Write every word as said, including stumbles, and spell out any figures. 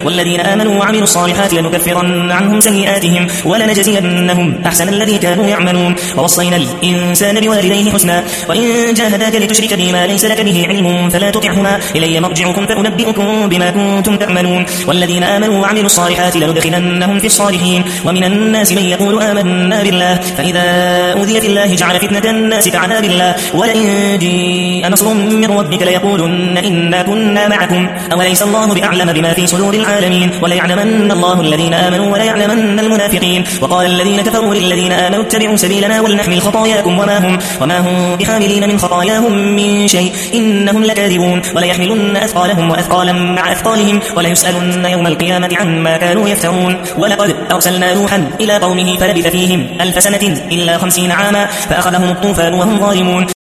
والذين آمنوا وعملوا الصالحات لنكفرن عنهم سيئاتهم ولنجزينهم أحسن الذي كانوا يعملون. ووصينا الإنسان بوالديه حسنا وإن جاهداك لتشرك بما ليس لك به علم فلا تطعهما إلي مرجعكم فأنبئكم بما كنتم تعملون. والذين آمنوا وعملوا الصالحات لندخلنهم في الصالحين. ومن الناس من يقول آمنا بالله فإذا أوذي في الله جعل فتنة الناس كعذاب الله ولئن جاء نصر من ربك ليقولن إنا كنا معكم أوليس الله بأعلم بما في صدور العالمين وليعلمن الله الذين آمنوا وليعلمن المنافقين. وقال الذين كفروا للذين آمنوا اتبعوا سبيلنا ولنحمل خطاياكم وما هم وما هم بحاملين من خطاياهم من شيء إنهم لكاذبون. وليحملن أثقالهم وأثقالا مع أثقالهم وليسألن يوم القيامة عما كانوا يفترون. ولقد أرسلنا نوحا إلى قومه فلبث فيهم ألف سنة إلا خمسين عاما فأخذهم الطوفان وهم ظالمون.